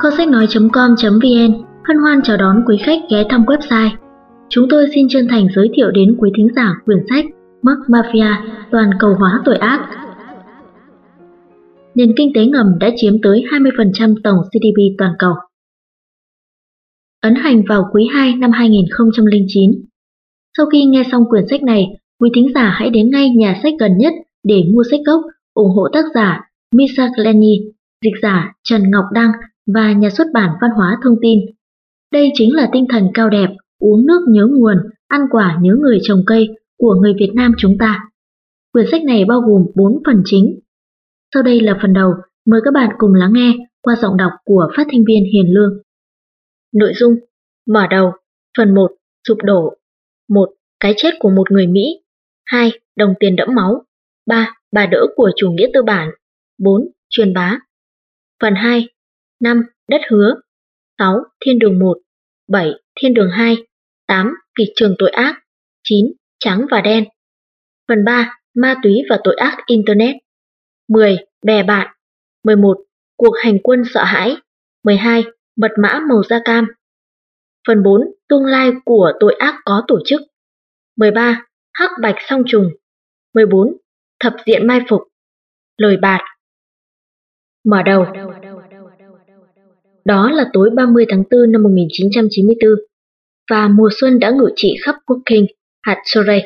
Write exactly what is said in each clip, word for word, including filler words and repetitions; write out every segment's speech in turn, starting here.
Kho sách nói chấm com chấm vn hân hoan chào đón quý khách ghé thăm website. Chúng tôi xin chân thành giới thiệu đến quý thính giả quyển sách Murk Mafia, toàn cầu hóa tội ác. Nền kinh tế ngầm đã chiếm tới hai mươi phần trăm tổng giê đê pê toàn cầu. Ấn hành vào quý hai năm hai nghìn không trăm lẻ chín. Sau khi nghe xong quyển sách này, quý thính giả hãy đến ngay nhà sách gần nhất để mua sách gốc, ủng hộ tác giả Misha Glenny, dịch giả Trần Ngọc Đăng và nhà xuất bản Văn hóa Thông tin. Đây chính là tinh thần cao đẹp, uống nước nhớ nguồn, ăn quả nhớ người trồng cây của người Việt Nam chúng ta. Quyển sách này bao gồm bốn phần chính. Sau đây là phần đầu, mời các bạn cùng lắng nghe qua giọng đọc của phát thanh viên Hiền Lương. Nội dung: mở đầu, phần một, sụp đổ. một. Cái chết của một người Mỹ. hai. Đồng tiền đẫm máu. ba. Bà đỡ của chủ nghĩa tư bản. bốn. Truyền bá. Phần hai. năm. Đất hứa. sáu. Thiên đường một. bảy. Thiên đường hai. tám. Kịch trường tội ác. chín. Trắng và đen. Phần ba. Ma túy và tội ác Internet. mười. Bè bạn. mười một. Cuộc hành quân sợ hãi. mười hai. Mật mã màu da cam. Phần bốn. Tương lai của tội ác có tổ chức. mười ba. Hắc bạch song trùng. mười bốn. Thập diện mai phục. Lời bạt. Mở đầu. Đó là tối ba mươi tháng tư năm một nghìn chín trăm chín mươi tư, và mùa xuân đã ngự trị khắp quốc kinh, hạt Surrey.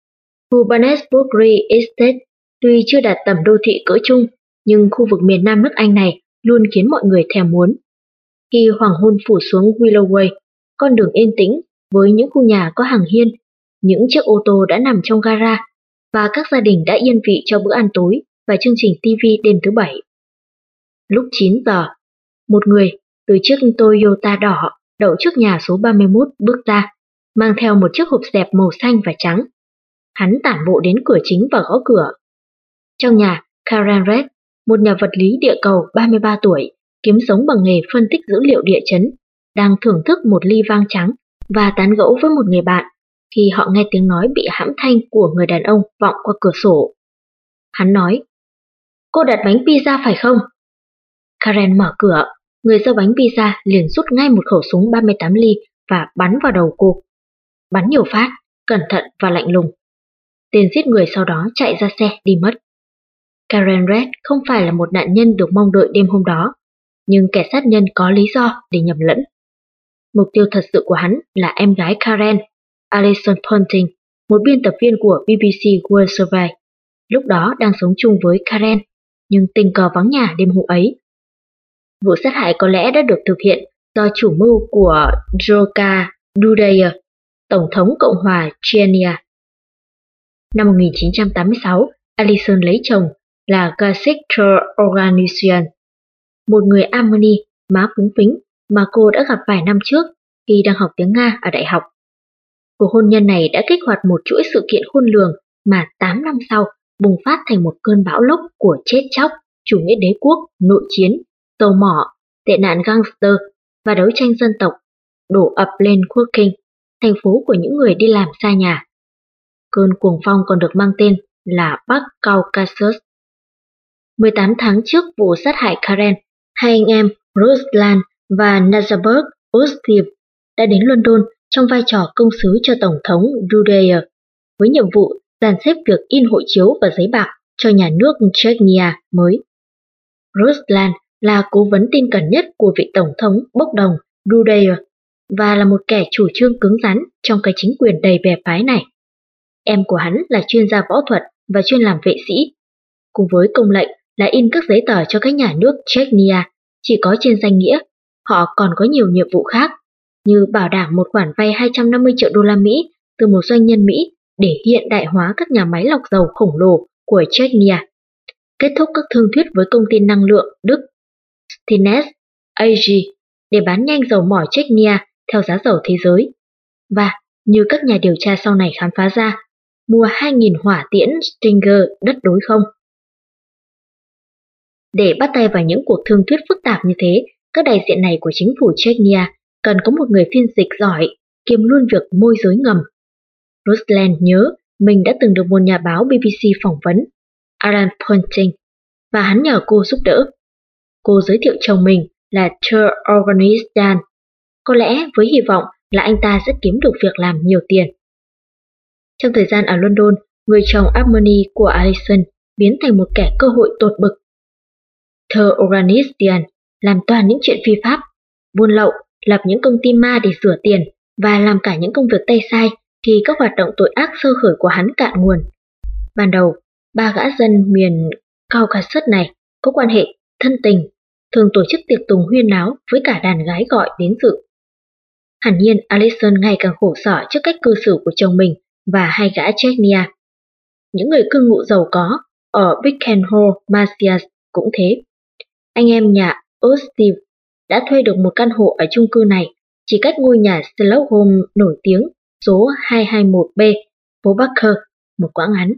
Johannesburg Estate tuy chưa đạt tầm đô thị cỡ trung, nhưng khu vực miền nam nước Anh này luôn khiến mọi người thèm muốn. Khi hoàng hôn phủ xuống Willoway, con đường yên tĩnh với những khu nhà có hàng hiên, những chiếc ô tô đã nằm trong gara, và các gia đình đã yên vị cho bữa ăn tối và chương trình ti vi đêm thứ bảy. Lúc chín giờ, một người từ chiếc Toyota đỏ đậu trước nhà số ba mươi mốt bước ra, mang theo một chiếc hộp dẹp màu xanh và trắng. Hắn tản bộ đến cửa chính và gõ cửa. Trong nhà, Karen Red, một nhà vật lý địa cầu ba mươi ba tuổi, kiếm sống bằng nghề phân tích dữ liệu địa chấn, đang thưởng thức một ly vang trắng và tán gẫu với một người bạn khi họ nghe tiếng nói bị hãm thanh của người đàn ông vọng qua cửa sổ. Hắn nói: "Cô đặt bánh pizza phải không?" Karen mở cửa, người giao bánh pizza liền rút ngay một khẩu súng ba mươi tám ly và bắn vào đầu cô. Bắn nhiều phát, cẩn thận và lạnh lùng. Tên giết người sau đó chạy ra xe đi mất. Karen Red không phải là một nạn nhân được mong đợi đêm hôm đó, nhưng kẻ sát nhân có lý do để nhầm lẫn. Mục tiêu thật sự của hắn là em gái Karen, Alison Ponting, một biên tập viên của bê bê xê World Service, lúc đó đang sống chung với Karen, nhưng tình cờ vắng nhà đêm hôm ấy. Vụ sát hại có lẽ đã được thực hiện do chủ mưu của Joka Dudayer, Tổng thống Cộng hòa Chechnya. Năm một nghìn chín trăm tám mươi sáu, Alison lấy chồng là Gasiktor Organisian, một người Armenia má phúng phính mà cô đã gặp vài năm trước khi đang học tiếng Nga ở đại học. Cuộc hôn nhân này đã kích hoạt một chuỗi sự kiện khôn lường mà tám năm sau bùng phát thành một cơn bão lốc của chết chóc, chủ nghĩa đế quốc, nội chiến, dầu mỏ, tệ nạn gangster và đấu tranh dân tộc, đổ ập lên quốc kinh, thành phố của những người đi làm xa nhà. Cơn cuồng phong còn được mang tên là Bắc Caucasus. mười tám tháng trước vụ sát hại Karen, hai anh em Ruslan và Nazarberg Ostiev đã đến London trong vai trò công sứ cho Tổng thống Dudayer, với nhiệm vụ dàn xếp việc in hộ chiếu và giấy bạc cho nhà nước Chechnya mới. Ruslan là cố vấn tin cẩn nhất của vị Tổng thống bốc đồng Dudayer và là một kẻ chủ trương cứng rắn trong cái chính quyền đầy bè phái này. Em của hắn là chuyên gia võ thuật và chuyên làm vệ sĩ. Cùng với công lệnh là in các giấy tờ cho các nhà nước Chechnya chỉ có trên danh nghĩa, họ còn có nhiều nhiệm vụ khác, như bảo đảm một khoản vay hai trăm năm mươi triệu đô la Mỹ từ một doanh nhân Mỹ để hiện đại hóa các nhà máy lọc dầu khổng lồ của Chechnya, kết thúc các thương thuyết với công ty năng lượng Đức Stines a giê để bán nhanh dầu mỏ Chechnya theo giá dầu thế giới, và như các nhà điều tra sau này khám phá ra, mua hai nghìn hỏa tiễn Stinger đất đối không. Để bắt tay vào những cuộc thương thuyết phức tạp như thế, các đại diện này của chính phủ Chechnya cần có một người phiên dịch giỏi, kiêm luôn việc môi giới ngầm. Ruslan nhớ mình đã từng được một nhà báo bê bê xê phỏng vấn, Alan Ponting, và hắn nhờ cô giúp đỡ. Cô giới thiệu chồng mình là Sir Organistan. Có lẽ với hy vọng là anh ta sẽ kiếm được việc làm nhiều tiền. Trong thời gian ở London, người chồng Harmony của Alison biến thành một kẻ cơ hội tột bực. Sir Organistan làm toàn những chuyện phi pháp, buôn lậu, lập những công ty ma để rửa tiền và làm cả những công việc tay sai khi các hoạt động tội ác sơ khởi của hắn cạn nguồn. Ban đầu, ba gã dân miền Caucasus này có quan hệ thân tình, thường tổ chức tiệc tùng huyên náo với cả đàn gái gọi đến dự. Hẳn nhiên Alison ngày càng khổ sở trước cách cư xử của chồng mình và hai gã Chechnya. Những người cư ngụ giàu có ở Birkenhall, Marsyas cũng thế. Anh em nhà Osteve đã thuê được một căn hộ ở chung cư này, chỉ cách ngôi nhà Sherlock Holmes nổi tiếng số hai hai một B, phố Barker, một quãng ngắn.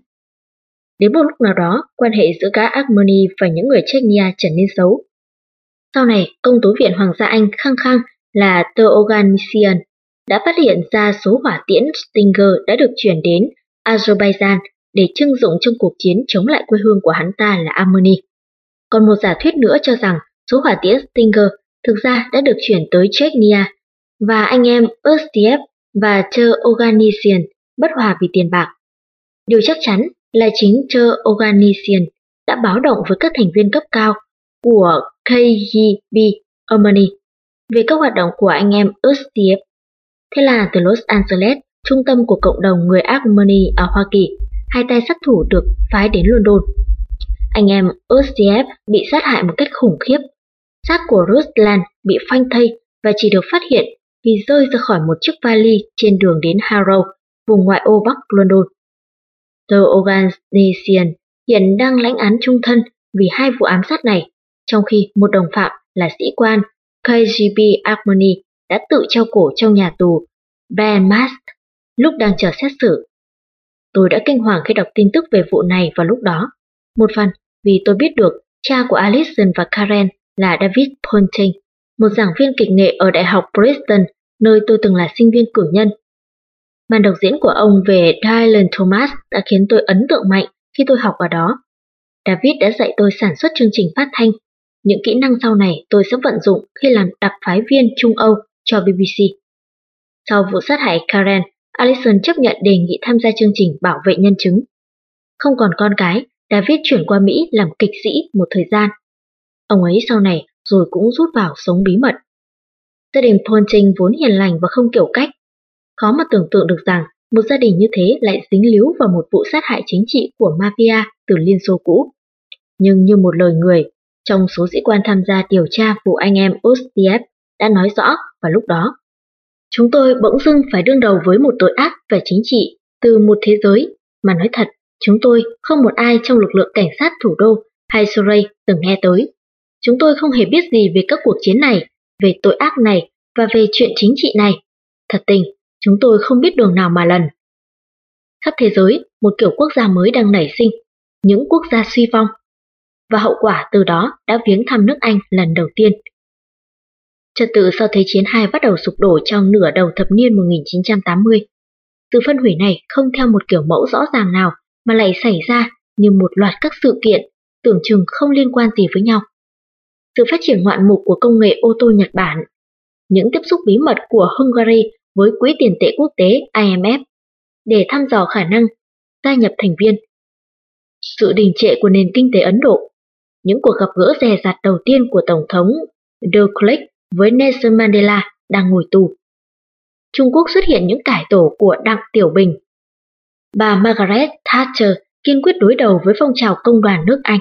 Đến một lúc nào đó, quan hệ giữa gã Harmony và những người Chechnya trở nên xấu. Sau này, công tố viện Hoàng gia Anh khăng khăng là The Organisian đã phát hiện ra số hỏa tiễn Stinger đã được chuyển đến Azerbaijan để trưng dụng trong cuộc chiến chống lại quê hương của hắn ta là Armenia. Còn một giả thuyết nữa cho rằng số hỏa tiễn Stinger thực ra đã được chuyển tới Chechnya và anh em Ustiev và The Organisian bất hòa vì tiền bạc. Điều chắc chắn là chính The Organisian đã báo động với các thành viên cấp cao của K G B Armenia về các hoạt động của anh em Ustiev. Thế là từ Los Angeles, trung tâm của cộng đồng người Armenia ở Hoa Kỳ, hai tay sát thủ được phái đến London. Anh em Ustiev bị sát hại một cách khủng khiếp. Xác của Ruslan bị phanh thây và chỉ được phát hiện vì rơi ra khỏi một chiếc vali trên đường đến Harrow, vùng ngoại ô Bắc London. The Organisian hiện đang lãnh án chung thân vì hai vụ ám sát này, trong khi một đồng phạm là sĩ quan K G B Armenia đã tự treo cổ trong nhà tù Belmarsh lúc đang chờ xét xử. Tôi đã kinh hoàng khi đọc tin tức về vụ này vào lúc đó, một phần vì tôi biết được cha của Alison và Karen là David Ponting, một giảng viên kịch nghệ ở Đại học Bristol, nơi tôi từng là sinh viên cử nhân. Màn đọc diễn của ông về Dylan Thomas đã khiến tôi ấn tượng mạnh khi tôi học ở đó. David đã dạy tôi sản xuất chương trình phát thanh. Những kỹ năng sau này tôi sẽ vận dụng khi làm đặc phái viên Trung Âu cho B B C. Sau vụ sát hại Karen, Alison chấp nhận đề nghị tham gia chương trình bảo vệ nhân chứng. Không còn con cái, David chuyển qua Mỹ làm kịch sĩ một thời gian. Ông ấy sau này rồi cũng rút vào sống bí mật. Gia đình Ponting vốn hiền lành và không kiểu cách. Khó mà tưởng tượng được rằng một gia đình như thế lại dính líu vào một vụ sát hại chính trị của mafia từ Liên Xô cũ. Nhưng như một lời người, trong số sĩ quan tham gia điều tra vụ anh em Ustiev đã nói rõ vào lúc đó. Chúng tôi bỗng dưng phải đương đầu với một tội ác về chính trị từ một thế giới mà nói thật, chúng tôi không một ai trong lực lượng cảnh sát thủ đô hay Surrey từng nghe tới. Chúng tôi không hề biết gì về các cuộc chiến này, về tội ác này và về chuyện chính trị này. Thật tình, chúng tôi không biết đường nào mà lần. Khắp thế giới, một kiểu quốc gia mới đang nảy sinh, những quốc gia suy vong. Và hậu quả từ đó đã viếng thăm nước Anh lần đầu tiên. Trật tự sau Thế chiến hai bắt đầu sụp đổ trong nửa đầu thập niên một nghìn chín trăm tám mươi. Sự phân hủy này không theo một kiểu mẫu rõ ràng nào mà lại xảy ra như một loạt các sự kiện tưởng chừng không liên quan gì với nhau. Sự phát triển ngoạn mục của công nghệ ô tô Nhật Bản, những tiếp xúc bí mật của Hungary với Quỹ tiền tệ quốc tế I M F để thăm dò khả năng gia nhập thành viên, sự đình trệ của nền kinh tế Ấn Độ, những cuộc gặp gỡ dè dặt đầu tiên của Tổng thống de Klerk với Nelson Mandela đang ngồi tù. Trung Quốc xuất hiện những cải tổ của Đặng Tiểu Bình. Bà Margaret Thatcher kiên quyết đối đầu với phong trào công đoàn nước Anh.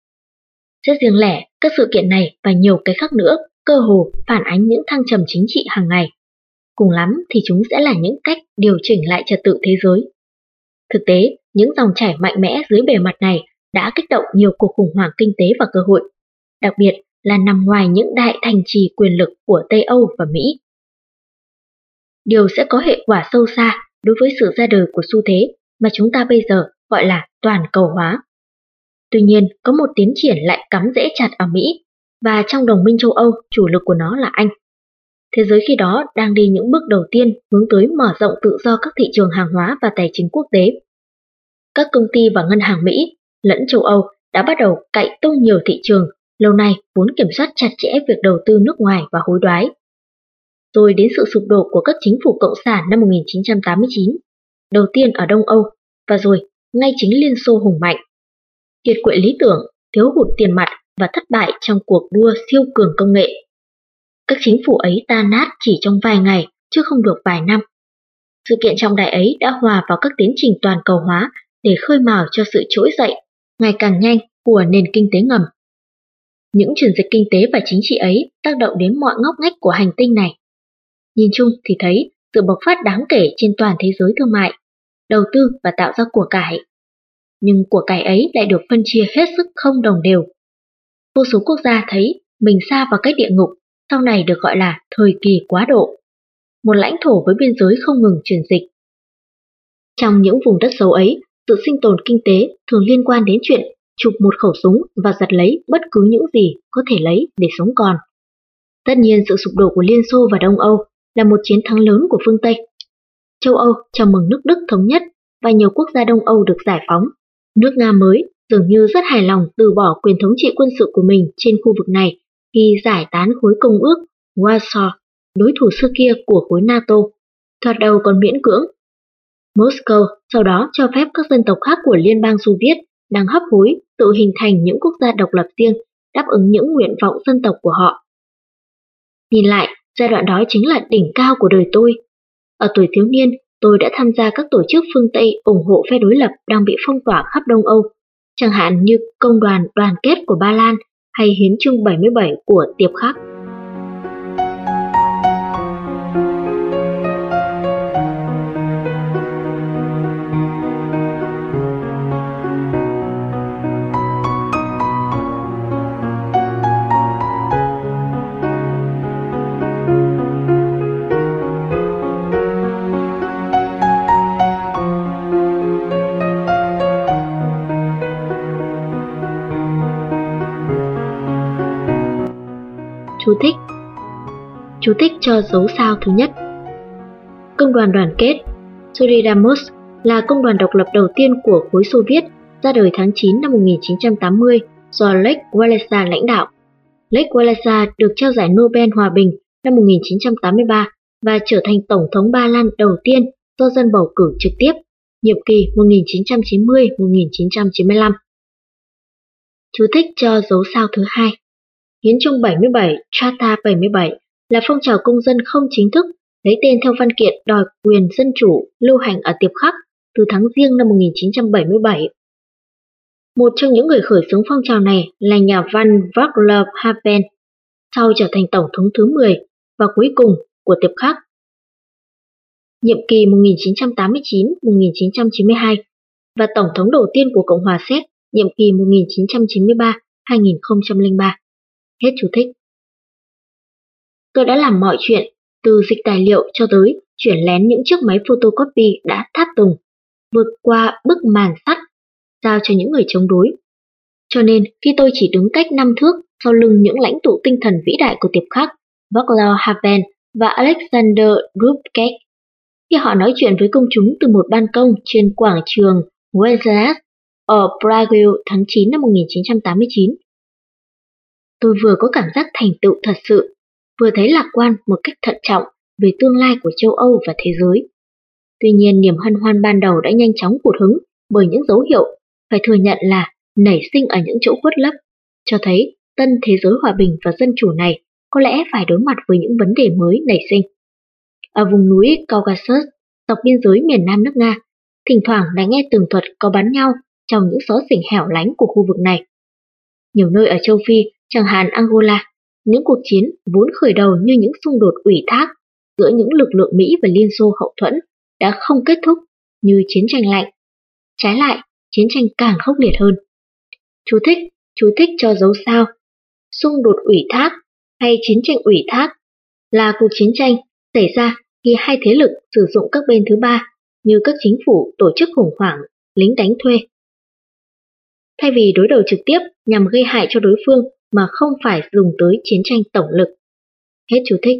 Rất riêng lẻ, các sự kiện này và nhiều cái khác nữa cơ hồ phản ánh những thăng trầm chính trị hàng ngày. Cùng lắm thì chúng sẽ là những cách điều chỉnh lại trật tự thế giới. Thực tế, những dòng chảy mạnh mẽ dưới bề mặt này đã kích động nhiều cuộc khủng hoảng kinh tế và cơ hội, đặc biệt là nằm ngoài những đại thành trì quyền lực của Tây Âu và Mỹ. Điều sẽ có hệ quả sâu xa đối với sự ra đời của xu thế mà chúng ta bây giờ gọi là toàn cầu hóa. Tuy nhiên, có một tiến triển lại cắm rễ chặt ở Mỹ, và trong đồng minh châu Âu, chủ lực của nó là Anh. Thế giới khi đó đang đi những bước đầu tiên hướng tới mở rộng tự do các thị trường hàng hóa và tài chính quốc tế. Các công ty và ngân hàng Mỹ lẫn châu Âu đã bắt đầu cậy tung nhiều thị trường lâu nay vốn kiểm soát chặt chẽ việc đầu tư nước ngoài và hối đoái. Rồi đến sự sụp đổ của các chính phủ cộng sản năm một nghìn chín trăm tám mươi chín, đầu tiên ở Đông Âu, và rồi ngay chính Liên Xô hùng mạnh. Kiệt quệ lý tưởng, thiếu hụt tiền mặt và thất bại trong cuộc đua siêu cường công nghệ. Các chính phủ ấy tan nát chỉ trong vài ngày, chứ không được vài năm. Sự kiện trọng đại ấy đã hòa vào các tiến trình toàn cầu hóa để khơi mào cho sự trỗi dậy, ngày càng nhanh của nền kinh tế ngầm. Những chuyển dịch kinh tế và chính trị ấy tác động đến mọi ngóc ngách của hành tinh này. Nhìn chung thì thấy sự bộc phát đáng kể trên toàn thế giới thương mại, đầu tư và tạo ra của cải. Nhưng của cải ấy lại được phân chia hết sức không đồng đều. Vô số quốc gia thấy mình sa vào cái địa ngục, sau này được gọi là thời kỳ quá độ. Một lãnh thổ với biên giới không ngừng chuyển dịch. Trong những vùng đất xấu ấy, sự sinh tồn kinh tế thường liên quan đến chuyện chụp một khẩu súng và giật lấy bất cứ những gì có thể lấy để sống còn. Tất nhiên sự sụp đổ của Liên Xô và Đông Âu là một chiến thắng lớn của phương Tây. Châu Âu chào mừng nước Đức thống nhất và nhiều quốc gia Đông Âu được giải phóng. Nước Nga mới dường như rất hài lòng từ bỏ quyền thống trị quân sự của mình trên khu vực này khi giải tán khối công ước Warsaw, đối thủ xưa kia của khối NATO, thoạt đầu còn miễn cưỡng. Moscow sau đó cho phép các dân tộc khác của Liên bang Xô Viết đang hấp hối tự hình thành những quốc gia độc lập riêng, đáp ứng những nguyện vọng dân tộc của họ. Nhìn lại, giai đoạn đó chính là đỉnh cao của đời tôi. Ở tuổi thiếu niên, tôi đã tham gia các tổ chức phương Tây ủng hộ phe đối lập đang bị phong tỏa khắp Đông Âu, chẳng hạn như Công đoàn Đoàn kết của Ba Lan hay Hiến chương bảy mươi bảy của Tiệp Khắc. Chú thích Chú thích cho dấu sao thứ nhất. Công đoàn Đoàn kết Solidarność là công đoàn độc lập đầu tiên của khối Xô Viết, ra đời tháng chín năm một nghìn chín trăm tám mươi do Lech Walesa lãnh đạo. Lech Walesa được trao giải Nobel Hòa bình năm một nghìn chín trăm tám mươi ba và trở thành Tổng thống Ba Lan đầu tiên do dân bầu cử trực tiếp, nhiệm kỳ một nghìn chín trăm chín mươi đến một nghìn chín trăm chín mươi lăm. Chú thích cho dấu sao thứ hai. Hiến chương bảy mươi bảy, Charta bảy mươi bảy là phong trào công dân không chính thức lấy tên theo văn kiện đòi quyền dân chủ lưu hành ở Tiệp Khắc từ tháng Giêng năm một nghìn chín trăm bảy mươi bảy. Một trong những người khởi xướng phong trào này là nhà văn Václav Havel, sau trở thành tổng thống thứ mười và cuối cùng của Tiệp Khắc. Nhiệm kỳ một nghìn chín trăm tám mươi chín đến một nghìn chín trăm chín mươi hai và tổng thống đầu tiên của Cộng hòa Séc nhiệm kỳ một nghìn chín trăm chín mươi ba đến hai nghìn không trăm lẻ ba. Hết chú thích. Tôi đã làm mọi chuyện, từ dịch tài liệu cho tới chuyển lén những chiếc máy photocopy đã tháp tùng, vượt qua bức màn sắt, giao cho những người chống đối. Cho nên khi tôi chỉ đứng cách năm thước sau lưng những lãnh tụ tinh thần vĩ đại của Tiệp Khắc, Václav Havel và Alexander Dubček, khi họ nói chuyện với công chúng từ một ban công trên quảng trường Wenceslas ở Prague tháng chín năm một nghìn chín trăm tám mươi chín, tôi vừa có cảm giác thành tựu thật sự, vừa thấy lạc quan một cách thận trọng về tương lai của châu Âu và thế giới. Tuy nhiên, niềm hân hoan ban đầu đã nhanh chóng hụt hẫng bởi những dấu hiệu phải thừa nhận là nảy sinh ở những chỗ khuất lấp, cho thấy tân thế giới hòa bình và dân chủ này có lẽ phải đối mặt với những vấn đề mới nảy sinh. Ở vùng núi Caucasus, dọc biên giới miền Nam nước Nga, thỉnh thoảng đã nghe tường thuật có bắn nhau trong những xó xỉnh hẻo lánh của khu vực này. Nhiều nơi ở châu Phi, chẳng hạn Angola, những cuộc chiến vốn khởi đầu như những xung đột ủy thác giữa những lực lượng Mỹ và Liên Xô hậu thuẫn đã không kết thúc như chiến tranh lạnh. Trái lại, chiến tranh càng khốc liệt hơn. Chú thích, chú thích cho dấu sao. Xung đột ủy thác hay chiến tranh ủy thác là cuộc chiến tranh xảy ra khi hai thế lực sử dụng các bên thứ ba như các chính phủ tổ chức khủng hoảng, lính đánh thuê. Thay vì đối đầu trực tiếp nhằm gây hại cho đối phương mà không phải dùng tới chiến tranh tổng lực. Hết chú thích.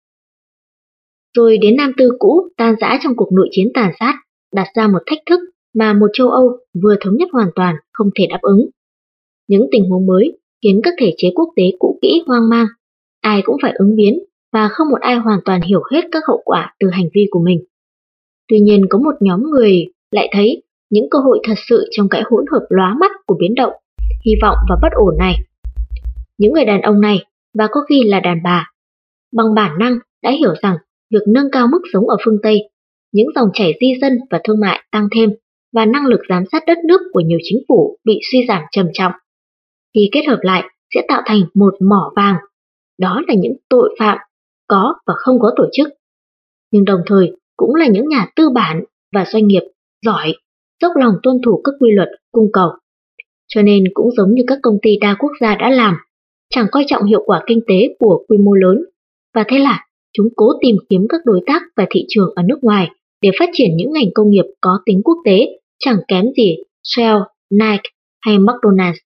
Rồi đến Nam Tư cũ tan rã trong cuộc nội chiến tàn sát, đặt ra một thách thức mà một châu Âu vừa thống nhất hoàn toàn không thể đáp ứng. Những tình huống mới khiến các thể chế quốc tế cũ kỹ hoang mang. Ai cũng phải ứng biến và không một ai hoàn toàn hiểu hết các hậu quả từ hành vi của mình. Tuy nhiên có một nhóm người lại thấy những cơ hội thật sự trong cái hỗn hợp lóa mắt của biến động, hy vọng và bất ổn này. Những người đàn ông này, và có khi là đàn bà, bằng bản năng đã hiểu rằng việc nâng cao mức sống ở phương Tây, những dòng chảy di dân và thương mại tăng thêm và năng lực giám sát đất nước của nhiều chính phủ bị suy giảm trầm trọng. Khi kết hợp lại sẽ tạo thành một mỏ vàng. Đó là những tội phạm có và không có tổ chức, nhưng đồng thời cũng là những nhà tư bản và doanh nghiệp giỏi, dốc lòng tuân thủ các quy luật cung cầu. Cho nên cũng giống như các công ty đa quốc gia đã làm, chẳng coi trọng hiệu quả kinh tế của quy mô lớn, và thế là chúng cố tìm kiếm các đối tác và thị trường ở nước ngoài để phát triển những ngành công nghiệp có tính quốc tế, chẳng kém gì Shell, Nike hay McDonald's.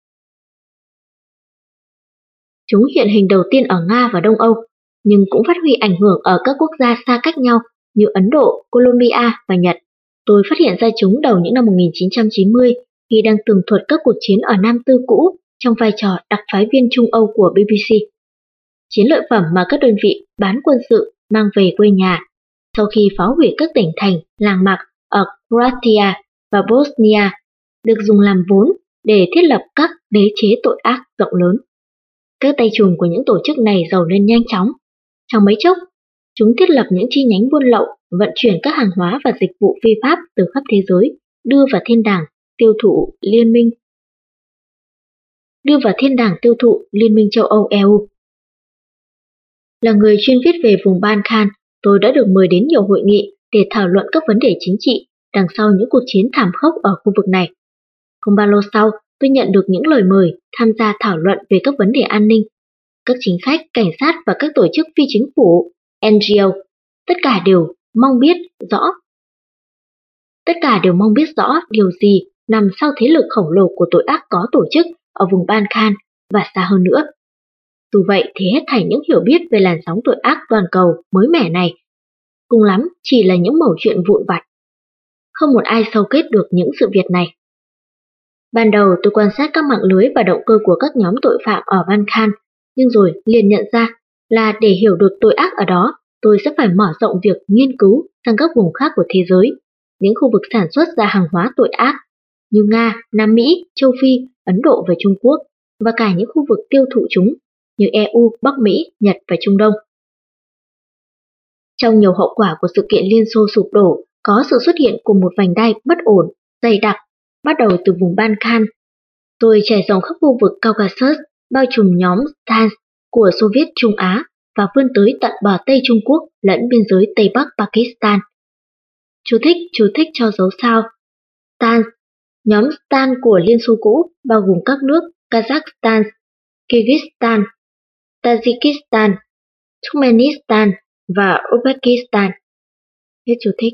Chúng hiện hình đầu tiên ở Nga và Đông Âu, nhưng cũng phát huy ảnh hưởng ở các quốc gia xa cách nhau như Ấn Độ, Colombia và Nhật. Tôi phát hiện ra chúng đầu những năm một nghìn chín trăm chín mươi khi đang tường thuật các cuộc chiến ở Nam Tư cũ trong vai trò đặc phái viên Trung Âu của bê bê xê. Chiến lợi phẩm mà các đơn vị bán quân sự mang về quê nhà sau khi phá hủy các tỉnh thành, làng mạc ở Croatia và Bosnia được dùng làm vốn để thiết lập các đế chế tội ác rộng lớn. Các tay trùm của những tổ chức này giàu lên nhanh chóng. Trong mấy chốc, chúng thiết lập những chi nhánh buôn lậu, vận chuyển các hàng hóa và dịch vụ phi pháp từ khắp thế giới, đưa vào thiên đàng tiêu thụ liên minh đưa vào thiên đàng tiêu thụ Liên minh châu Âu e u. Là người chuyên viết về vùng Balkan, tôi đã được mời đến nhiều hội nghị để thảo luận các vấn đề chính trị đằng sau những cuộc chiến thảm khốc ở khu vực này. Không bao lâu sau, tôi nhận được những lời mời tham gia thảo luận về các vấn đề an ninh. Các chính khách, cảnh sát và các tổ chức phi chính phủ, en giê ô, tất cả đều mong biết rõ. Tất cả đều mong biết rõ điều gì nằm sau thế lực khổng lồ của tội ác có tổ chức ở vùng Balkan và xa hơn nữa. Dù vậy thì hết thảy những hiểu biết về làn sóng tội ác toàn cầu mới mẻ này, cùng lắm chỉ là những mẩu chuyện vụn vặt. Không một ai sâu kết được những sự việc này. Ban đầu tôi quan sát các mạng lưới và động cơ của các nhóm tội phạm ở Balkan, nhưng rồi liền nhận ra là để hiểu được tội ác ở đó, tôi sẽ phải mở rộng việc nghiên cứu sang các vùng khác của thế giới, những khu vực sản xuất ra hàng hóa tội ác như Nga, Nam Mỹ, Châu Phi, Ấn Độ và Trung Quốc, và cả những khu vực tiêu thụ chúng như e u, Bắc Mỹ, Nhật và Trung Đông. Trong nhiều hậu quả của sự kiện Liên Xô sụp đổ, có sự xuất hiện của một vành đai bất ổn, dày đặc, bắt đầu từ vùng Balkan, rồi trải rộng khắp khu vực Caucasus, bao trùm nhóm Stans của Xô Viết Trung Á và vươn tới tận bờ Tây Trung Quốc lẫn biên giới Tây Bắc Pakistan. Chú thích, chú thích cho dấu sao. Stans, nhóm Stan của Liên Xô cũ bao gồm các nước Kazakhstan, Kyrgyzstan, Tajikistan, Turkmenistan và Uzbekistan. Hết chú thích.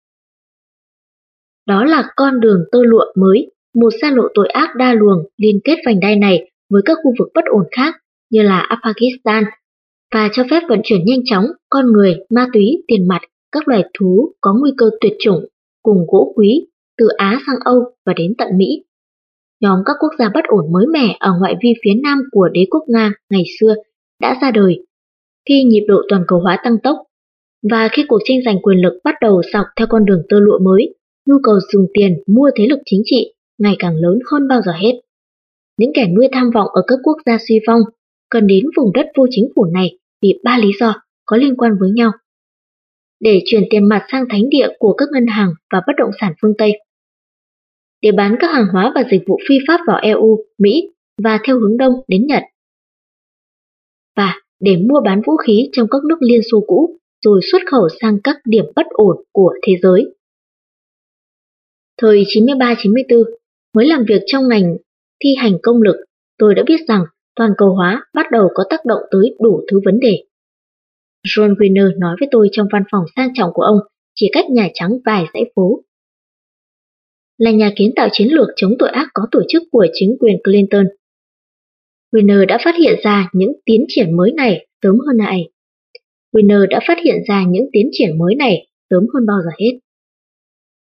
Đó là con đường tơ lụa mới, một xa lộ tội ác đa luồng liên kết vành đai này với các khu vực bất ổn khác như là Afghanistan và cho phép vận chuyển nhanh chóng con người, ma túy, tiền mặt, các loài thú có nguy cơ tuyệt chủng cùng gỗ quý từ Á sang Âu và đến tận Mỹ. Nhóm các quốc gia bất ổn mới mẻ ở ngoại vi phía nam của đế quốc Nga ngày xưa đã ra đời khi nhịp độ toàn cầu hóa tăng tốc, và khi cuộc tranh giành quyền lực bắt đầu dọc theo con đường tơ lụa mới, nhu cầu dùng tiền mua thế lực chính trị ngày càng lớn hơn bao giờ hết. Những kẻ nuôi tham vọng ở các quốc gia suy vong cần đến vùng đất vô chính phủ này vì ba lý do có liên quan với nhau. Để chuyển tiền mặt sang thánh địa của các ngân hàng và bất động sản phương Tây. Để bán các hàng hóa và dịch vụ phi pháp vào e u, Mỹ và theo hướng đông đến Nhật. Và để mua bán vũ khí trong các nước Liên Xô cũ rồi xuất khẩu sang các điểm bất ổn của thế giới. Thời chín mươi ba chín mươi tư, mới làm việc trong ngành thi hành công lực, tôi đã biết rằng toàn cầu hóa bắt đầu có tác động tới đủ thứ vấn đề. John Winner nói với tôi trong văn phòng sang trọng của ông, chỉ cách Nhà Trắng vài dãy phố. Là nhà kiến tạo chiến lược chống tội ác có tổ chức của chính quyền Clinton, Winner đã phát hiện ra những tiến triển mới này sớm hơn ai. Winner đã phát hiện ra những tiến triển mới này sớm hơn bao giờ hết.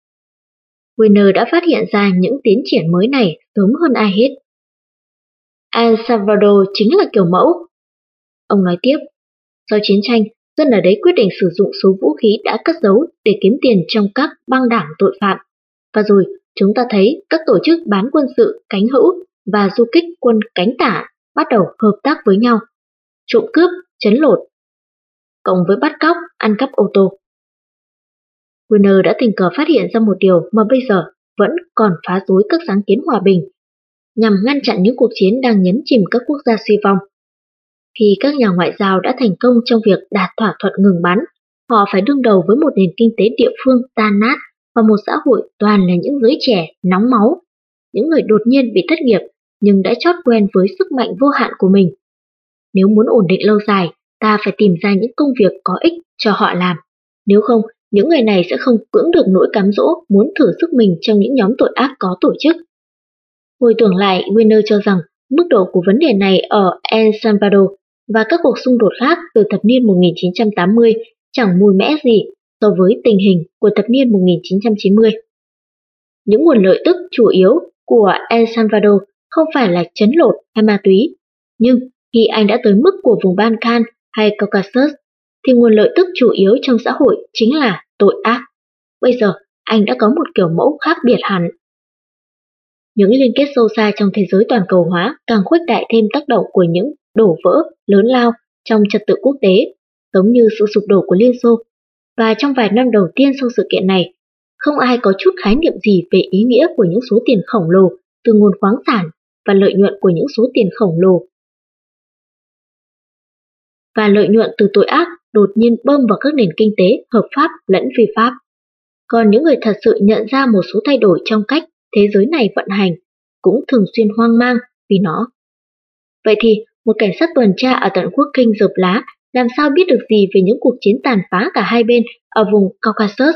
Winner đã phát hiện ra những tiến triển mới này sớm hơn ai hết. El Salvador chính là kiểu mẫu. Ông nói tiếp, sau chiến tranh, dân ở đấy quyết định sử dụng số vũ khí đã cất giấu để kiếm tiền trong các băng đảng tội phạm. Và rồi, chúng ta thấy các tổ chức bán quân sự cánh hữu và du kích quân cánh tả bắt đầu hợp tác với nhau. Trộm cướp, trấn lột, cộng với bắt cóc, ăn cắp ô tô. Winner đã tình cờ phát hiện ra một điều mà bây giờ vẫn còn phá rối các sáng kiến hòa bình, nhằm ngăn chặn những cuộc chiến đang nhấn chìm các quốc gia suy vong. Khi các nhà ngoại giao đã thành công trong việc đạt thỏa thuận ngừng bắn, họ phải đương đầu với một nền kinh tế địa phương tan nát và một xã hội toàn là những giới trẻ nóng máu, những người đột nhiên bị thất nghiệp nhưng đã chót quen với sức mạnh vô hạn của mình. Nếu muốn ổn định lâu dài, ta phải tìm ra những công việc có ích cho họ làm. Nếu không, những người này sẽ không cưỡng được nỗi cám dỗ muốn thử sức mình trong những nhóm tội ác có tổ chức. Hồi tưởng lại, Winner cho rằng mức độ của vấn đề này ở El Salvador và các cuộc xung đột khác từ thập niên một nghìn chín trăm tám mươi chẳng mùi mẻ gì so với tình hình của thập niên một nghìn chín trăm chín mươi. Những nguồn lợi tức chủ yếu của El Salvador không phải là trấn lột hay ma túy, nhưng khi anh đã tới mức của vùng Balkan hay Caucasus, thì nguồn lợi tức chủ yếu trong xã hội chính là tội ác. Bây giờ, anh đã có một kiểu mẫu khác biệt hẳn. Những liên kết sâu xa trong thế giới toàn cầu hóa càng khuếch đại thêm tác động của những đổ vỡ lớn lao trong trật tự quốc tế, giống như sự sụp đổ của Liên Xô. Và trong vài năm đầu tiên sau sự kiện này, không ai có chút khái niệm gì về ý nghĩa của những số tiền khổng lồ từ nguồn khoáng sản và lợi nhuận của những số tiền khổng lồ và lợi nhuận từ tội ác đột nhiên bơm vào các nền kinh tế hợp pháp lẫn phi pháp. Còn những người thật sự nhận ra một số thay đổi trong cách thế giới này vận hành cũng thường xuyên hoang mang vì nó. Vậy thì, một cảnh sát tuần tra ở tận quốc kinh Dợp Lá làm sao biết được gì về những cuộc chiến tàn phá cả hai bên ở vùng Caucasus?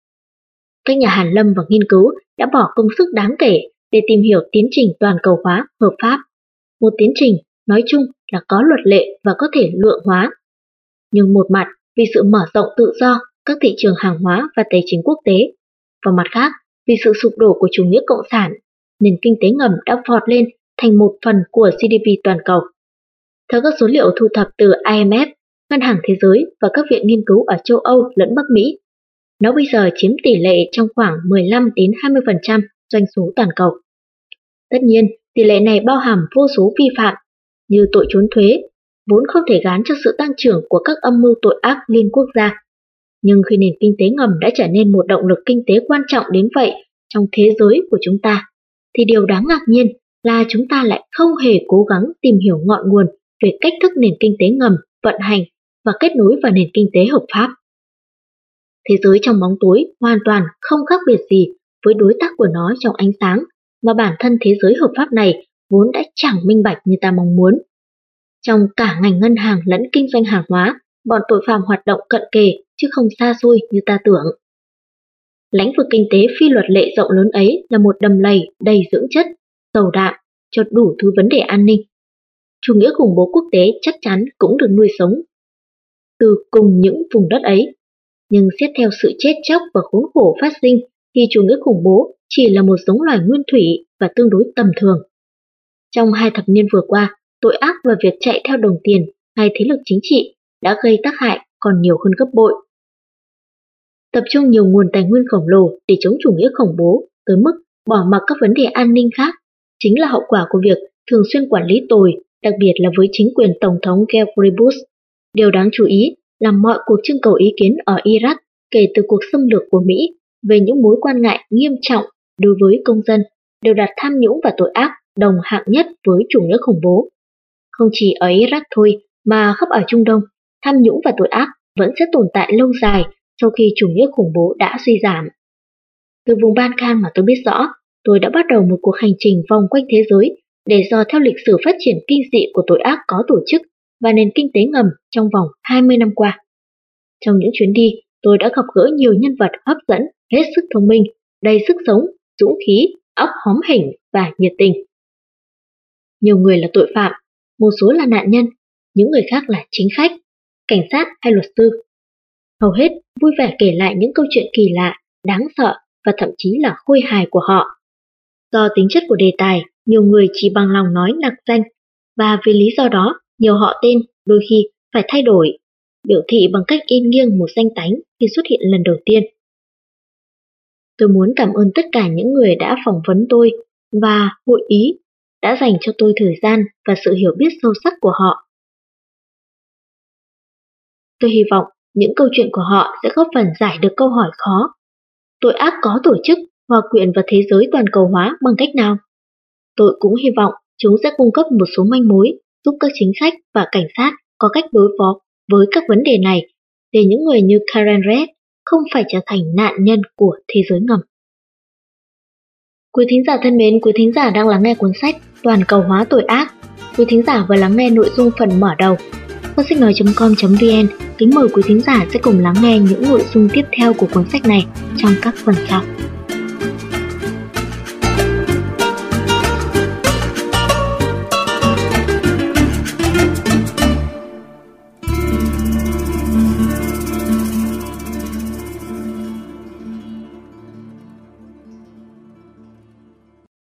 Các nhà hàn lâm và nghiên cứu đã bỏ công sức đáng kể để tìm hiểu tiến trình toàn cầu hóa hợp pháp. Một tiến trình, nói chung là có luật lệ và có thể lượng hóa. Nhưng một mặt, vì sự mở rộng tự do các thị trường hàng hóa và tài chính quốc tế, và mặt khác, vì sự sụp đổ của chủ nghĩa cộng sản, nền kinh tế ngầm đã vọt lên thành một phần của giê đê pê toàn cầu. Theo các số liệu thu thập từ I M F, Ngân hàng Thế giới và các viện nghiên cứu ở châu Âu lẫn Bắc Mỹ, nó bây giờ chiếm tỷ lệ trong khoảng mười lăm đến hai mươi phần trăm doanh số toàn cầu. Tất nhiên, tỷ lệ này bao hàm vô số vi phạm như tội trốn thuế, vốn không thể gán cho sự tăng trưởng của các âm mưu tội ác liên quốc gia. Nhưng khi nền kinh tế ngầm đã trở nên một động lực kinh tế quan trọng đến vậy trong thế giới của chúng ta, thì điều đáng ngạc nhiên là chúng ta lại không hề cố gắng tìm hiểu ngọn nguồn về cách thức nền kinh tế ngầm vận hành và kết nối vào nền kinh tế hợp pháp. Thế giới trong bóng tối hoàn toàn không khác biệt gì với đối tác của nó trong ánh sáng, mà bản thân thế giới hợp pháp này vốn đã chẳng minh bạch như ta mong muốn. Trong cả ngành ngân hàng lẫn kinh doanh hàng hóa, bọn tội phạm hoạt động cận kề chứ không xa xôi như ta tưởng. Lĩnh vực kinh tế phi luật lệ rộng lớn ấy là một đầm lầy đầy dưỡng chất, dầu đạm cho đủ thứ vấn đề an ninh. Chủ nghĩa khủng bố quốc tế chắc chắn cũng được nuôi sống từ cùng những vùng đất ấy. Nhưng xét theo sự chết chóc và khốn khổ phát sinh thì chủ nghĩa khủng bố chỉ là một giống loài nguyên thủy và tương đối tầm thường. Trong hai thập niên vừa qua, tội ác và việc chạy theo đồng tiền hay thế lực chính trị đã gây tác hại còn nhiều hơn gấp bội. Tập trung nhiều nguồn tài nguyên khổng lồ để chống chủ nghĩa khủng bố tới mức bỏ mặc các vấn đề an ninh khác chính là hậu quả của việc thường xuyên quản lý tồi, đặc biệt là với chính quyền Tổng thống George Bush. Điều đáng chú ý là mọi cuộc trưng cầu ý kiến ở Iraq kể từ cuộc xâm lược của Mỹ về những mối quan ngại nghiêm trọng đối với công dân đều đặt tham nhũng và tội ác đồng hạng nhất với chủ nghĩa khủng bố. Không chỉ ở Iraq thôi mà khắp ở Trung Đông, tham nhũng và tội ác vẫn sẽ tồn tại lâu dài sau khi chủ nghĩa khủng bố đã suy giảm. Từ vùng Balkan mà tôi biết rõ, tôi đã bắt đầu một cuộc hành trình vòng quanh thế giới để dò theo lịch sử phát triển kinh dị của tội ác có tổ chức và nền kinh tế ngầm trong vòng hai mươi năm qua. Trong những chuyến đi, tôi đã gặp gỡ nhiều nhân vật hấp dẫn, hết sức thông minh, đầy sức sống, dũng khí, óc hóm hỉnh và nhiệt tình. Nhiều người là tội phạm, một số là nạn nhân, những người khác là chính khách, cảnh sát hay luật sư. Hầu hết vui vẻ kể lại những câu chuyện kỳ lạ, đáng sợ và thậm chí là khôi hài của họ. Do tính chất của đề tài, nhiều người chỉ bằng lòng nói nặc danh và vì lý do đó, nhiều họ tên đôi khi phải thay đổi, biểu thị bằng cách in nghiêng một danh tánh khi xuất hiện lần đầu tiên. Tôi muốn cảm ơn tất cả những người đã phỏng vấn tôi và hội ý đã dành cho tôi thời gian và sự hiểu biết sâu sắc của họ. Tôi hy vọng những câu chuyện của họ sẽ góp phần giải được câu hỏi khó. Tội ác có tổ chức, hòa quyện vào thế giới toàn cầu hóa bằng cách nào? Tôi cũng hy vọng chúng sẽ cung cấp một số manh mối giúp các chính sách và cảnh sát có cách đối phó với các vấn đề này để những người như Karen Red không phải trở thành nạn nhân của thế giới ngầm. Quý thính giả thân mến, quý thính giả đang lắng nghe cuốn sách Toàn cầu hóa tội ác. Quý thính giả vừa lắng nghe nội dung phần mở đầu. Kho sách nói chấm com chấm vn kính mời quý thính giả sẽ cùng lắng nghe những nội dung tiếp theo của cuốn sách này trong các phần sau.